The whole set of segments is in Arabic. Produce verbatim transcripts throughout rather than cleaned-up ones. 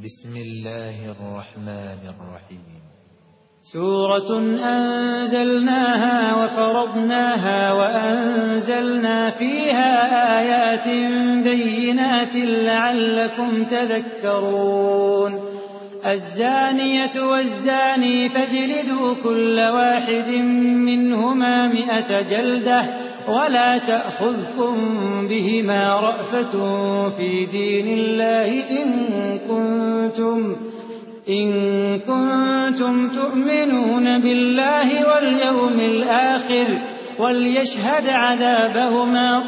بسم الله الرحمن الرحيم. سورة أنزلناها وفرضناها وأنزلنا فيها آيات بينات لعلكم تذكرون. الزانية والزاني فاجلدوا كل واحد منهما مئة جلدة ولا تأخذكم بهما رأفة في دين الله إن كنتم إن كنتم تؤمنون بالله واليوم الآخر وليشهد عذابهما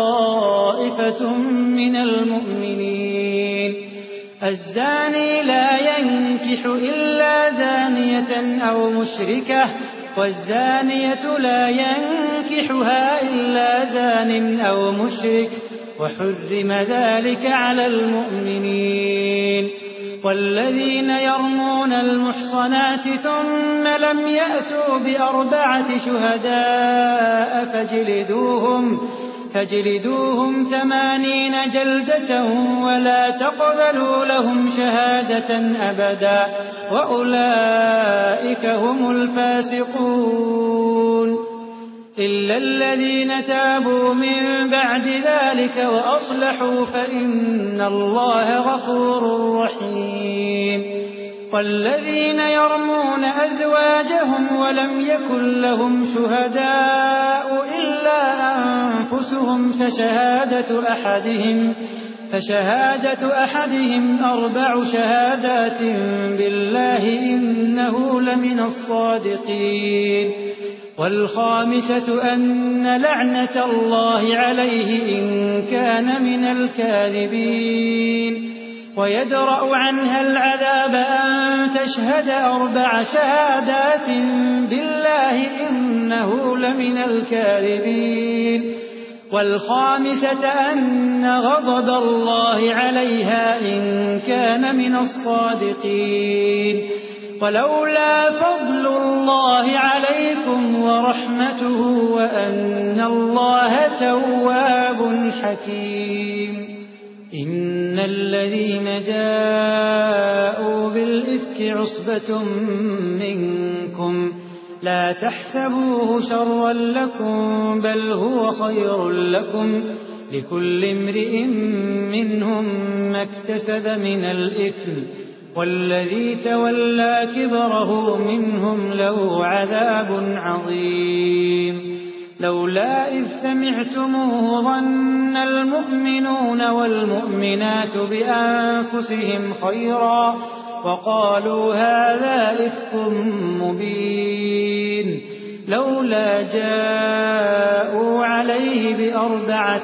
طائفة من المؤمنين. الزاني لا ينكح إلا زانية أو مشركة والزانية لا ينكحها إلا زان أو مشرك وحرم ذلك على المؤمنين. والذين يرمون المحصنات ثم لم يأتوا بأربعة شهداء فاجلدوهم فاجلدوهم ثمانين جلدة ولا تقبلوا لهم شهادة أبدا وأولئك هم الفاسقون. إلا الذين تابوا من بعد ذلك وأصلحوا فإن الله غفور رحيم. والذين يرمون أزواجهم ولم يكن لهم شهداء إلا أنفسهم فشهادة أحدهم فشهادة أحدهم أربع شهادات بالله إنه لمن الصادقين. والخامسة أن لعنة الله عليه إن كان من الكاذبين. ويدرأ عنها العذاب أن تشهد أربع شهادات بالله إنه لمن الكاذبين. والخامسة أن غضب الله عليها إن كان من الصادقين. ولولا فضل الله عليكم ورحمته وأن الله تواب حكيم. إن الذين جاءوا بالإفك عصبة منكم لا تحسبوه شرا لكم بل هو خير لكم لكل امرئ منهم ما اكتسب من الإثم والذي تولى كبره منهم له عذاب عظيم. لولا إذ سمعتموه ظن المؤمنون والمؤمنات بأنفسهم خيرا وقالوا هذا إفك مبين. لولا جاءوا عليه بأربعة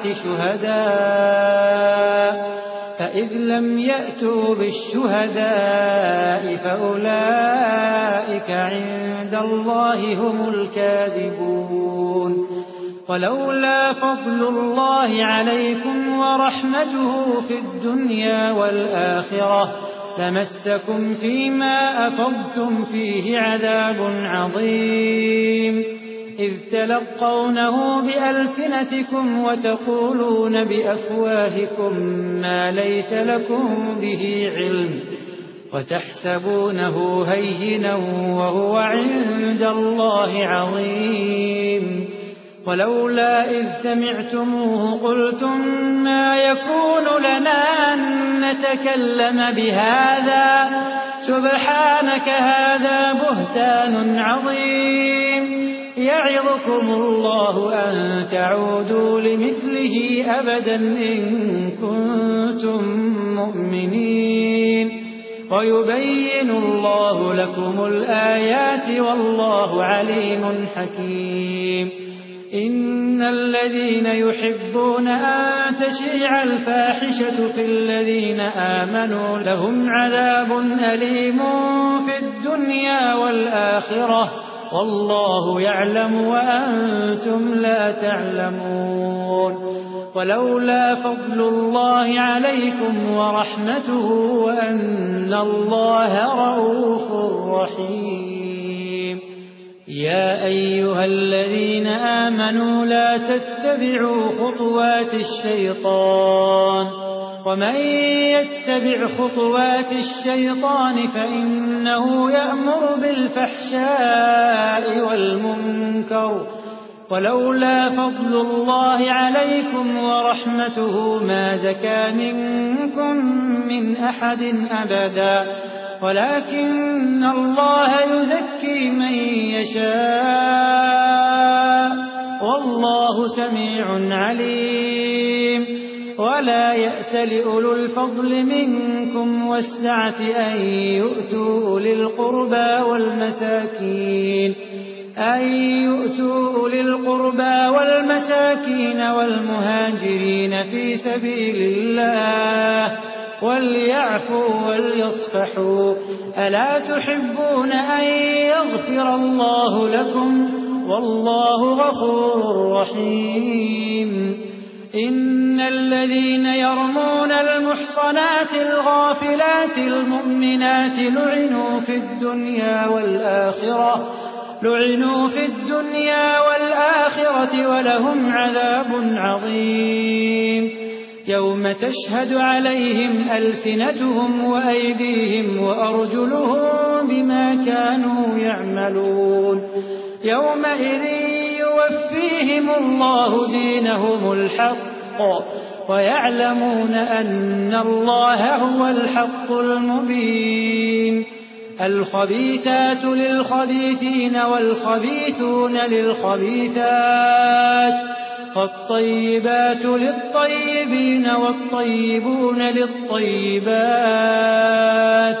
شهداء فإذ لم يأتوا بالشهداء فأولئك عند الله هم الكاذبون. ولولا فضل الله عليكم ورحمته في الدنيا والآخرة لمسكم فيما أفضتم فيه عذاب عظيم. إذ تلقونه بألسنتكم وتقولون بأفواهكم ما ليس لكم به علم وتحسبونه هينا وهو عند الله عظيم. ولولا إذ سمعتموه قلتم ما يكون لنا أن نتكلم بهذا سبحانك هذا بهتان عظيم. يعظكم الله أن تعودوا لمثله أبدا إن كنتم مؤمنين. ويبين الله لكم الآيات والله عليم حكيم. إن الذين يحبون أن تشيع الفاحشة في الذين آمنوا لهم عذاب أليم في الدنيا والآخرة والله يعلم وأنتم لا تعلمون. ولولا فضل الله عليكم ورحمته وأن الله رؤوف رحيم. يا أيها الذين آمنوا لا تتبعوا خطوات الشيطان ومن يتبع خطوات الشيطان فإنه يأمر بالفحشاء والمنكر ولولا فضل الله عليكم ورحمته ما زكى منكم من أحد أبدا ولكن الله يزكي من يشاء والله سميع عليم ولا يأتل أولو الفضل منكم والسعة أن يؤتوا أولي القربى والمساكين أن يؤتوا أولي القربى والمساكين والمهاجرين في سبيل الله وليعفوا وليصفحوا ألا تحبون أن يغفر الله لكم والله غفور رحيم إن الذين يرمون المحصنات الغافلات المؤمنات لعنوا في الدنيا والآخرة لعنوا في الدنيا والآخرة ولهم عذاب عظيم يوم تشهد عليهم ألسنتهم وأيديهم وأرجلهم بما كانوا يعملون يومئذ يوفيهم الله دينهم الحق ويعلمون أن الله هو الحق المبين الخبيثات للخبيثين والخبيثون للخبيثات والطيبات للطيبين والطيبون للطيبات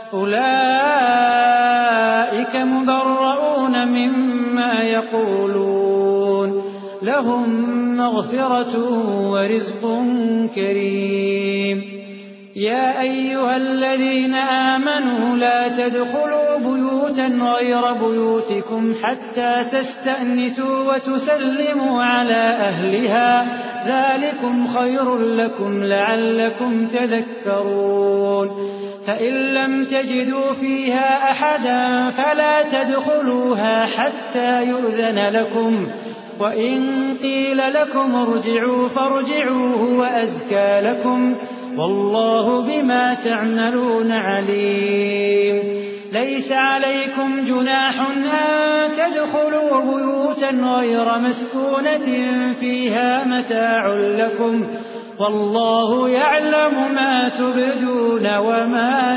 أولئك مبرؤون مما يقولون لهم مغفرة ورزق كريم يا أيها الذين آمنوا لا تدخلوا بيوتا غير بيوتكم حتى تستأنسوا وتسلموا على أهلها ذلكم خير لكم لعلكم تذكرون فإن لم تجدوا فيها أحدا فلا تدخلوها حتى يؤذن لكم وإن قيل لكم ارجعوا فارجعوا هو أزكى لكم والله بما تعملون عليم ليس عليكم جناح أن تدخلوا بيوتا غير مسكونة فيها متاع لكم والله يعلم ما تبدون وما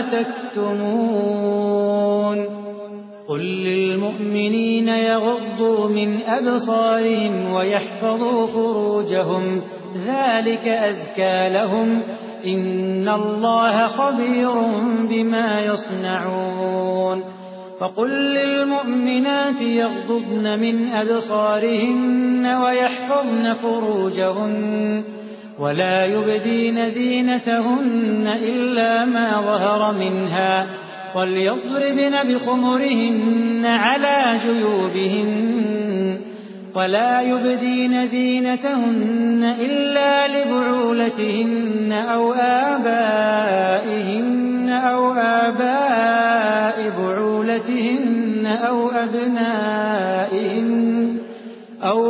تكتمون قل للمؤمنين يغضوا من أبصارهم ويحفظوا فروجهم ذلك أزكى لهم إن الله خبير بما يصنعون فقل للمؤمنات يغضضن من أبصارهن ويحفظن فروجهن ولا يبدين زينتهن إلا ما ظهر منها وليضربن بخمرهن على جيوبهن ولا يبدين زينتهن إلا لبعولتهن أو آبائهن أو آباء بعولتهن أو أبنائهن أو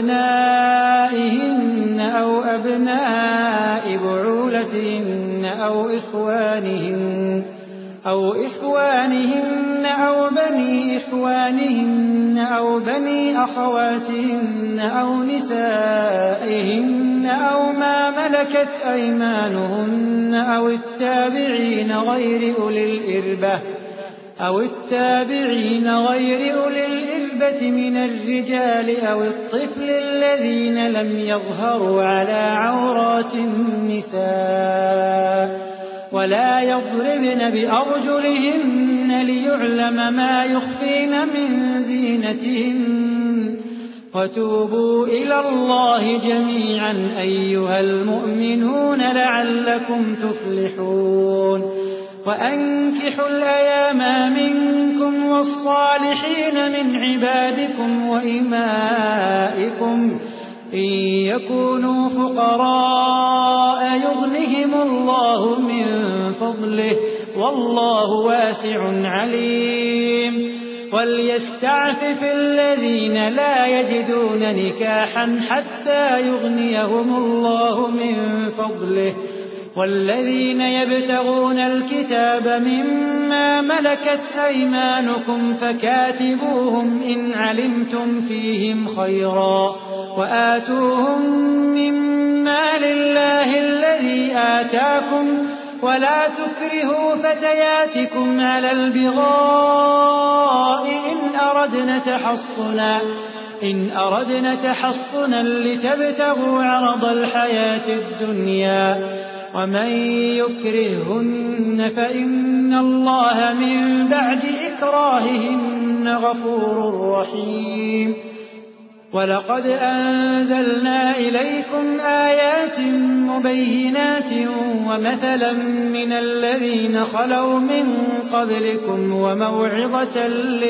أبنائهن أو أبناء بعولتهن أو إخوانهن أو إخوانهن أو بني إخوانهن أو بني أخواتهن أو نسائهن أو ما ملكت أيمانهن أو التابعين غير أولي الإربة أو التابعين غير أولي الإربة من الرجال أو الطفل الذين لم يظهروا على عورات النساء ولا يضربن بأرجلهن ليعلم ما يخفين من زينتهن وتوبوا إلى الله جميعا أيها المؤمنون لعلكم تفلحون وأنكحوا الأيام منكم والصالحين من عبادكم وإمائكم إن يكونوا فقراء يغنهم الله من فضله والله واسع عليم وليستعفف الذين لا يجدون نكاحا حتى يغنيهم الله من فضله والذين يبتغون الكتاب مما ملكت أيمانكم فكاتبوهم إن علمتم فيهم خيرا وآتوهم مما لله الذي آتاكم ولا تكرهوا فتياتكم على البغاء إن أردنا تحصنا إن أردنا تحصنا لتبتغوا عرض الحياة الدنيا ومن يكرهن فإن الله من بعد إكراههن غفور رحيم ولقد أنزلنا إليكم آيات مبينات ومثلا من الذين خلوا من قبلكم وموعظة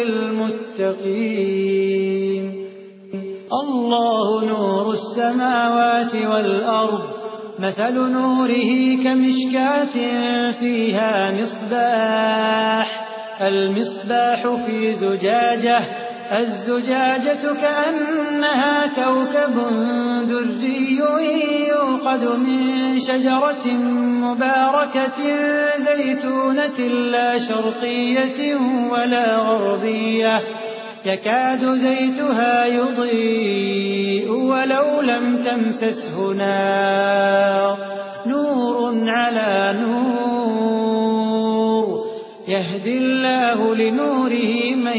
للمتقين الله نور السماوات والأرض مثل نوره كمشكاة فيها مصباح المصباح في زجاجة الزجاجة كأنها كوكب دري يوقد من شجرة مباركة زيتونة لا شرقية ولا غربية يكاد زيتها يضيء ولو لم تمسسه نار نور على نور يهدي الله لنوره من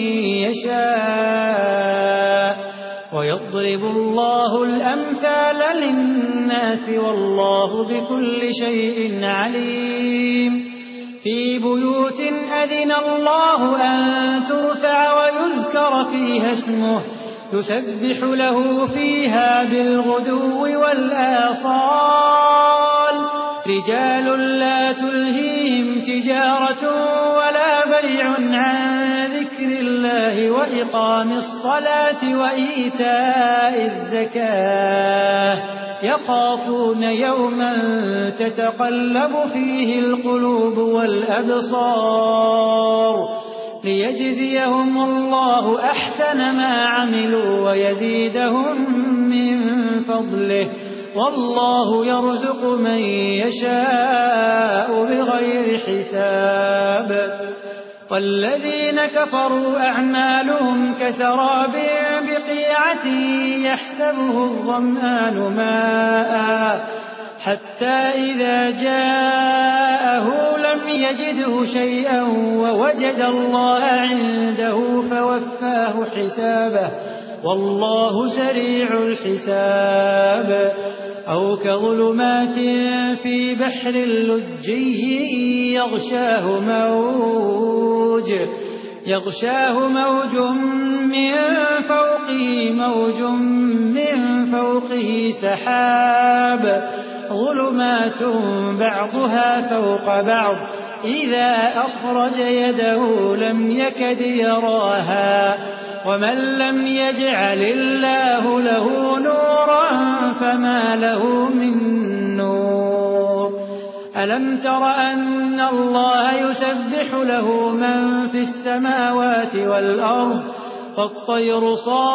يشاء ويضرب الله الأمثال للناس والله بكل شيء عليم في بيوت أذن الله أن ترفع ويذكر فيها اسمه يسبح له فيها بالغدو والآصال رجال لا تلهيهم تجارة ولا بيع عن ذكر الله وإقام الصلاة وإيتاء الزكاة يخافون يوما تتقلب فيه القلوب والأبصار ليجزيهم الله أحسن ما عملوا ويزيدهم من فضله والله يرزق من يشاء بغير حساب والذين كفروا أعمالهم كسراب بقيعة يحسبه الظمآن ماء حتى إذا جاءه لم يجده شيئا ووجد الله عنده فوفاه حسابه والله سريع الحساب أو كظلمات في بحر لجي يغشاه موج يغشاه موج من فوقه موج من فوقه سحاب ظلمات بعضها فوق بعض إذا أخرج يده لم يكد يراها ومن لم يجعل الله له نورا فما له من نور ألم تر أن الله يسبح له من في السماوات والأرض والطير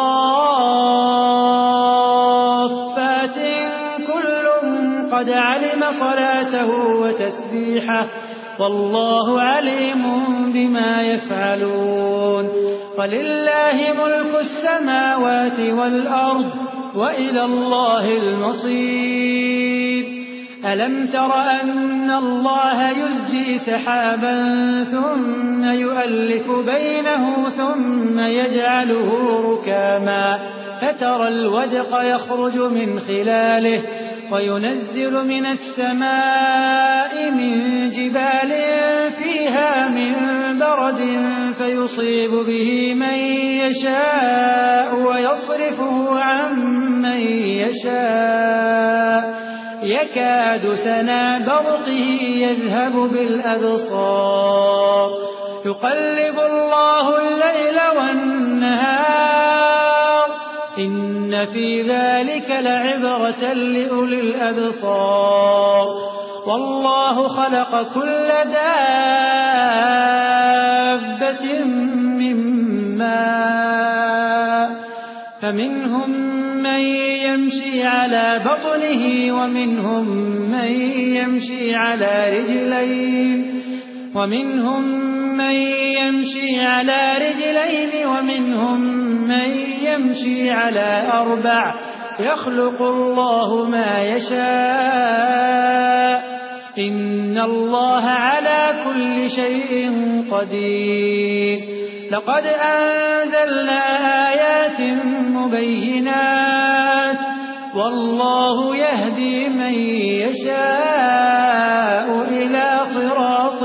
صافات كل قد علم صلاته وتسبيحه والله عليم بما يفعلون ولله ملك السماوات والأرض وإلى الله المصير ألم تر أن الله يزجي سحابا ثم يؤلف بينه ثم يجعله ركاما فترى الودق يخرج من خلاله وينزل من السماء من جبال فيها من برد فيصيب به من يشاء ويصرفه عن من يشاء يكاد سنا برقه يذهب بالأبصار يقلب الله الليل والنهار إن في ذلك لعبرة لأولي الأبصار والله خلق كل دابة من ماء فمنهم من يمشي على بطنه ومنهم من يمشي على رجلين ومنهم من يمشي على رجلين ومنهم من يمشي على أربع يخلق الله ما يشاء إن الله على كل شيء قدير لقد أنزلنا آيات مبينات والله يهدي من يشاء إلى صراط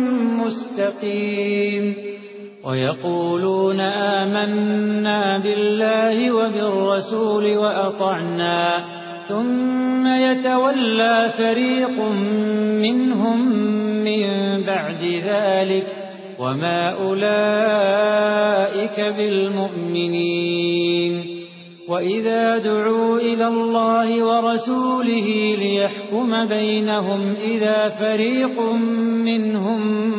مستقيم ويقولون آمنا بالله وبالرسول وأطعنا ثم يتولى فريق منهم من بعد ذلك وما أولئك بالمؤمنين وإذا دعوا إلى الله ورسوله ليحكم بينهم إذا فريق منهم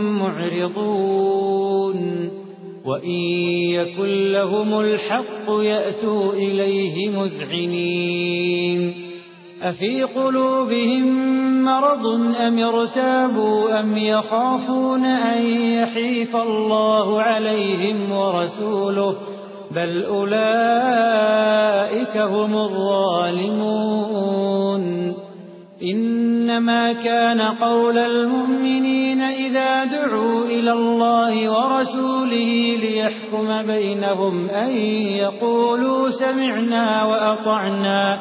معرضون وإن يكن لهم الحق يأتوا إليه مذعنين أفي قلوبهم مرض أم ارتابوا أم يخافون أن يحيف الله عليهم ورسوله بل أولئك هم الظالمون إنما كان قول المؤمنين إذا دعوا إلى الله ورسوله ليحكم بينهم أن يقولوا سمعنا وأطعنا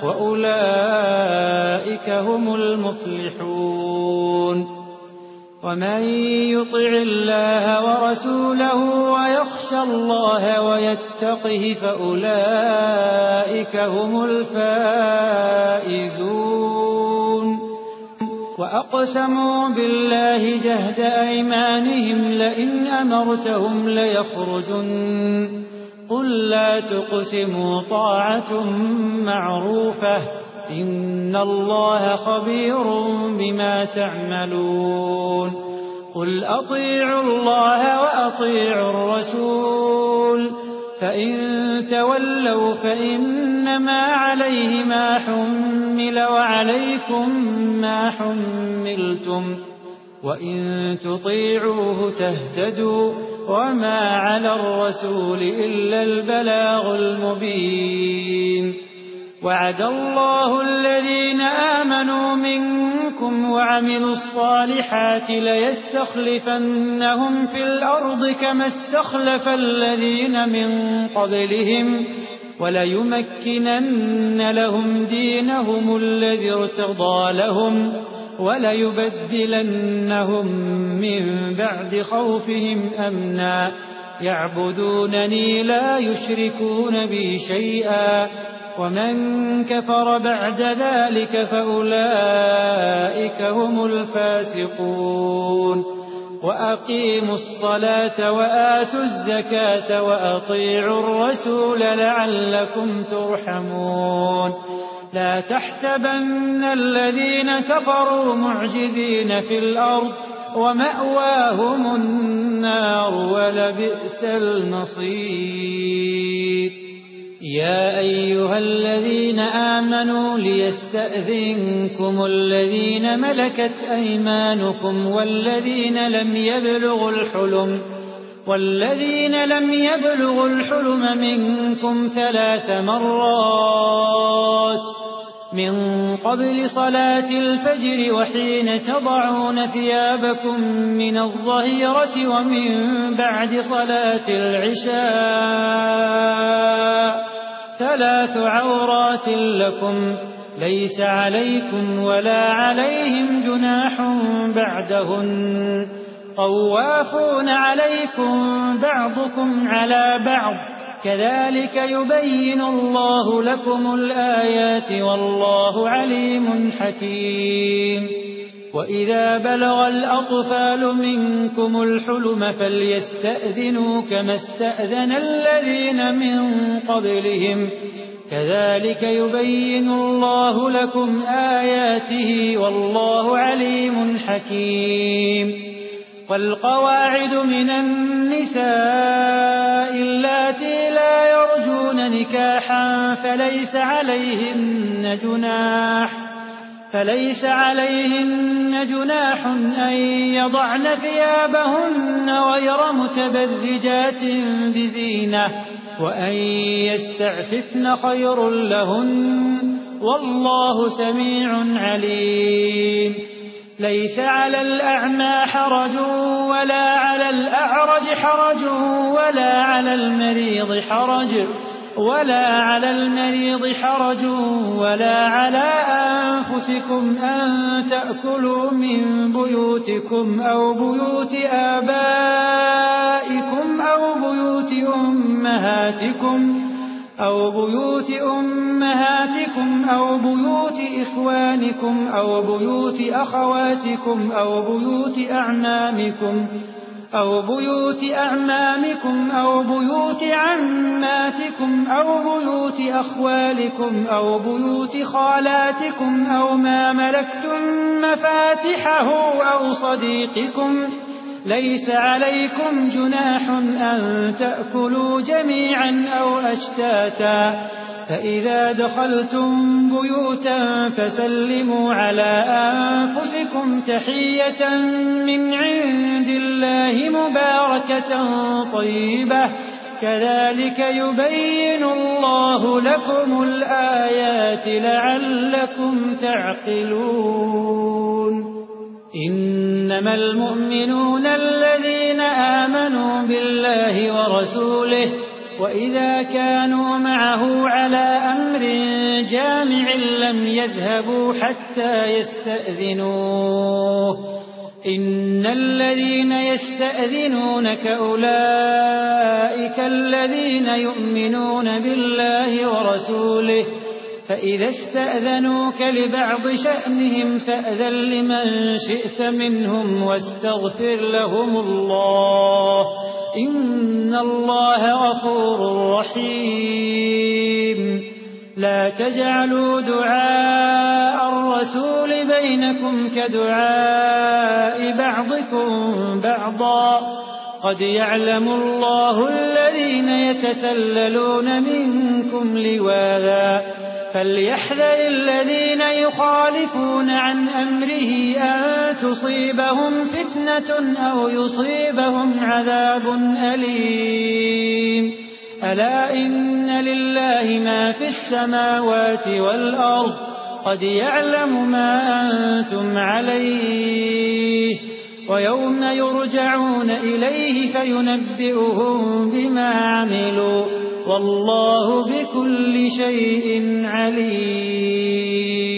وأولئك هم المفلحون ومن يطع الله ورسوله ويخشى الله ويتقه فأولئك هم الفائزون وأقسموا بالله جهد أيمانهم لئن أمرتهم ليخرجن قل لا تقسموا طاعة معروفة إن الله خبير بما تعملون قل أطيعوا الله وأطيعوا الرسول فإن تولوا فإنما عليه ما حمل وعليكم ما حملتم وإن تطيعوه تهتدوا وما على الرسول إلا البلاغ المبين وعد الله الذين آمنوا منكم وعملوا الصالحات ليستخلفنهم في الأرض كما استخلف الذين من قبلهم وليمكنن لهم دينهم الذي ارتضى لهم وليبدلنهم من بعد خوفهم أمنا يعبدونني لا يشركون بي شيئا ومن كفر بعد ذلك فأولئك هم الفاسقون وأقيموا الصلاة وآتوا الزكاة وأطيعوا الرسول لعلكم ترحمون لا تحسبن الذين كفروا معجزين في الأرض ومأواهم النار ولبئس المصير يا أيها الذين آمنوا ليستأذنكم الذين ملكت أيمانكم والذين لم يبلغوا الحلم والذين لم يبلغوا الحلم منكم ثلاث مرات من قبل صلاة الفجر وحين تضعون ثيابكم من الظهيرة ومن بعد صلاة العشاء ثلاث عورات لكم ليس عليكم ولا عليهم جناح بعدهن طوافون عليكم بعضكم على بعض كذلك يبين الله لكم الآيات والله عليم حكيم وإذا بلغ الأطفال منكم الحلم فليستأذنوا كما استأذن الذين من قبلهم كذلك يبين الله لكم آياته والله عليم حكيم والقواعد من النساء اللاتي لا يرجون نكاحا فليس عليهن جناح فليس عليهن جناح أن يضعن ثيابهن غير متبرجات بزينة وأن يستعففن خير لهن والله سميع عليم ليس على الأعمى حرج ولا على الأعرج حرج ولا على المريض حرج ولا على المريض حرج ولا على أنفسكم أن تأكلوا من بيوتكم أو بيوت آبائكم أو بيوت أمهاتكم أو بيوت أمهاتكم أو بيوت إخوانكم أو بيوت أخواتكم أو بيوت أعمامكم أو بيوت أعمامكم أو بيوت عماتكم أو بيوت أخوالكم أو بيوت خالاتكم أو ما ملكتم مفاتحه أو صديقكم ليس عليكم جناح أن تأكلوا جميعا أو أشتاتا فإذا دخلتم بيوتا فسلموا على أنفسكم تحية من عند الله مباركة طيبة كذلك يبين الله لكم الآيات لعلكم تعقلون إنما المؤمنون الذين آمنوا بالله ورسوله وإذا كانوا معه على أمر جامع لم يذهبوا حتى يستأذنوه إن الذين يستأذنونك أولئك الذين يؤمنون بالله ورسوله فإذا استأذنوك لبعض شأنهم فأذن لمن شئت منهم واستغفر لهم الله إن الله غفور رحيم لا تجعلوا دعاء الرسول بينكم كدعاء بعضكم بعضا قد يعلم الله الذين يتسللون منكم لواذا فليحذر الذين يخالفون عن أمره أن تصيبهم فتنة أو يصيبهم عذاب أليم ألا إن لله ما في السماوات والأرض قد يعلم ما أنتم عليه ويوم يرجعون إليه فينبئهم بما عملوا والله بكل شيء عليم